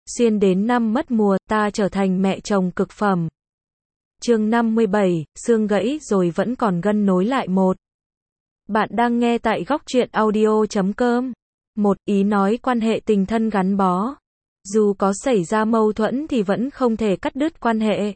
Xuyên đến năm mất mùa, ta trở thành mẹ chồng cực phẩm. Chương 57, xương gãy rồi vẫn còn gân nối lại một. Bạn đang nghe tại góc truyện audio.com. Một ý nói quan hệ tình thân gắn bó. Dù có xảy ra mâu thuẫn thì vẫn không thể cắt đứt quan hệ.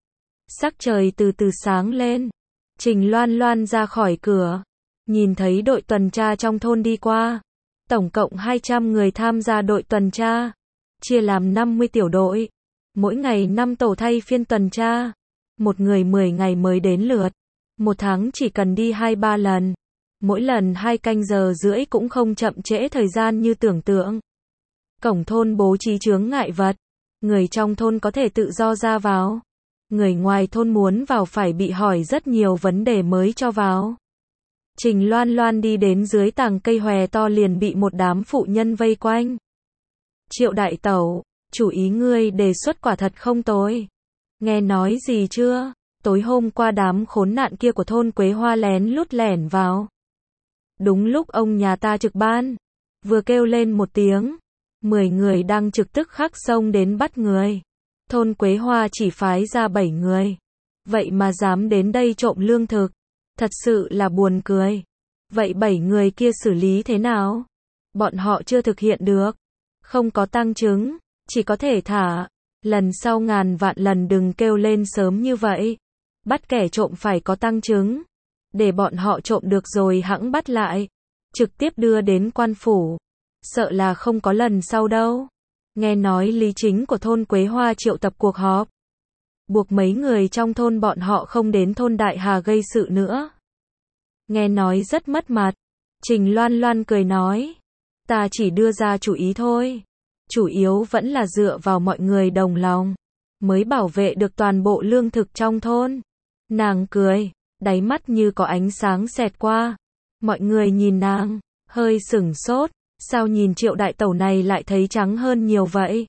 Sắc trời từ từ sáng lên. Trình Loan Loan ra khỏi cửa. Nhìn thấy đội tuần tra trong thôn đi qua. Tổng cộng 200 người tham gia đội tuần tra. Chia làm 50 tiểu đội. Mỗi ngày 5 tổ thay phiên tuần tra. Một người 10 ngày mới đến lượt. Một tháng chỉ cần đi 2-3 lần. Mỗi lần 2 canh giờ rưỡi cũng không chậm trễ thời gian như tưởng tượng. Cổng thôn bố trí chướng ngại vật. Người trong thôn có thể tự do ra vào. Người ngoài thôn muốn vào phải bị hỏi rất nhiều vấn đề mới cho vào. Trình Loan Loan đi đến dưới tàng cây hòe to liền bị một đám phụ nhân vây quanh. Triệu đại tẩu, chủ ý ngươi đề xuất quả thật không tồi. Nghe nói gì chưa? Tối hôm qua đám khốn nạn kia của thôn Quế Hoa lén lút lẻn vào. Đúng lúc ông nhà ta trực ban. Vừa kêu lên một tiếng. 10 người đang trực tức khắc xông đến bắt người. Thôn Quế Hoa chỉ phái ra 7 người. Vậy mà dám đến đây trộm lương thực. Thật sự là buồn cười. Vậy 7 người kia xử lý thế nào? Bọn họ chưa thực hiện được. Không có tang chứng. Chỉ có thể thả. Lần sau ngàn vạn lần đừng kêu lên sớm như vậy. Bắt kẻ trộm phải có tang chứng. Để bọn họ trộm được rồi hẵng bắt lại. Trực tiếp đưa đến quan phủ. Sợ là không có lần sau đâu. Nghe nói lý chính của thôn Quế Hoa triệu tập cuộc họp. Buộc mấy người trong thôn bọn họ không đến thôn Đại Hà gây sự nữa. Nghe nói rất mất mặt. Trình Loan Loan cười nói. Ta chỉ đưa ra chủ ý thôi. Chủ yếu vẫn là dựa vào mọi người đồng lòng. Mới bảo vệ được toàn bộ lương thực trong thôn. Nàng cười. Đáy mắt như có ánh sáng xẹt qua. Mọi người nhìn nàng. Hơi sửng sốt. Sao nhìn Triệu đại tẩu này lại thấy trắng hơn nhiều vậy?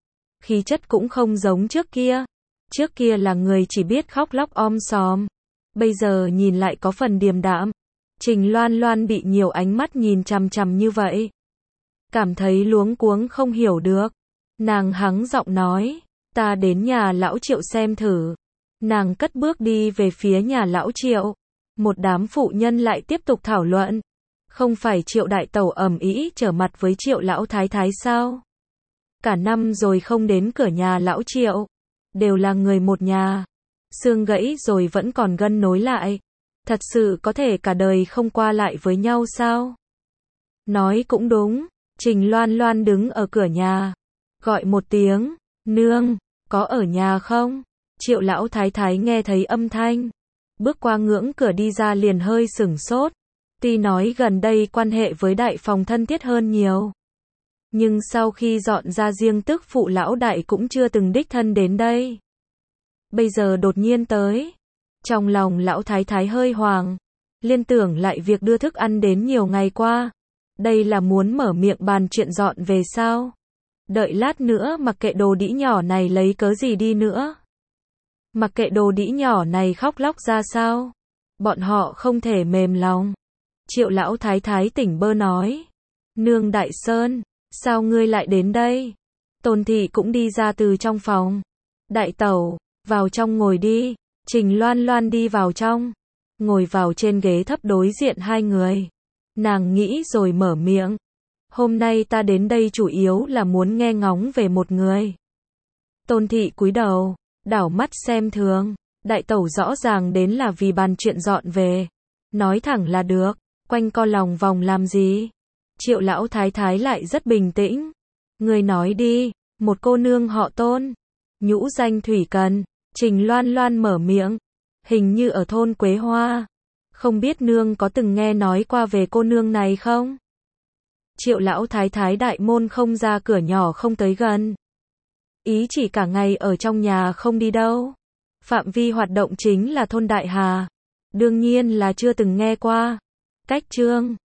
Khí chất cũng không giống trước kia. Trước kia là người chỉ biết khóc lóc om sòm. Bây giờ nhìn lại có phần điềm đạm. Trình Loan Loan bị nhiều ánh mắt nhìn chằm chằm như vậy. Cảm thấy luống cuống không hiểu được. Nàng hắng giọng nói. Ta đến nhà lão Triệu xem thử. Nàng cất bước đi về phía nhà lão Triệu. Một đám phụ nhân lại tiếp tục thảo luận. Không phải Triệu đại tẩu ầm ĩ trở mặt với Triệu lão thái thái sao? Cả năm rồi không đến cửa nhà lão Triệu. Đều là người một nhà. Xương gãy rồi vẫn còn gân nối lại. Thật sự có thể cả đời không qua lại với nhau sao? Nói cũng đúng. Trình Loan Loan đứng ở cửa nhà. Gọi một tiếng. Nương, có ở nhà không? Triệu lão thái thái nghe thấy âm thanh. Bước qua ngưỡng cửa đi ra liền hơi sửng sốt. Tuy nói gần đây quan hệ với đại phòng thân thiết hơn nhiều. Nhưng sau khi dọn ra riêng tức phụ lão đại cũng chưa từng đích thân đến đây. Bây giờ đột nhiên tới. Trong lòng lão thái thái hơi hoang. Liên tưởng lại việc đưa thức ăn đến nhiều ngày qua. Đây là muốn mở miệng bàn chuyện dọn về sao? Đợi lát nữa mặc kệ đồ đĩ nhỏ này lấy cớ gì đi nữa. Mặc kệ đồ đĩ nhỏ này khóc lóc ra sao. Bọn họ không thể mềm lòng. Triệu lão thái thái tỉnh bơ nói. Nương Đại Sơn, sao ngươi lại đến đây? Tôn thị cũng đi ra từ trong phòng. Đại tẩu, vào trong ngồi đi. Trình Loan Loan đi vào trong. Ngồi vào trên ghế thấp đối diện hai người. Nàng nghĩ rồi mở miệng. Hôm nay ta đến đây chủ yếu là muốn nghe ngóng về một người. Tôn thị cúi đầu, đảo mắt xem thường. Đại tẩu rõ ràng đến là vì bàn chuyện dọn về. Nói thẳng là được. Quanh co lòng vòng làm gì? Triệu lão thái thái lại rất bình tĩnh. Người nói đi, một cô nương họ Tôn. Nhũ danh Thủy Cần. Trình Loan Loan mở miệng. Hình như ở thôn Quế Hoa. Không biết nương có từng nghe nói qua về cô nương này không? Triệu lão thái thái đại môn không ra cửa nhỏ không tới gần. Ý chỉ cả ngày ở trong nhà không đi đâu. Phạm vi hoạt động chính là thôn Đại Hà. Đương nhiên là chưa từng nghe qua. Cách chương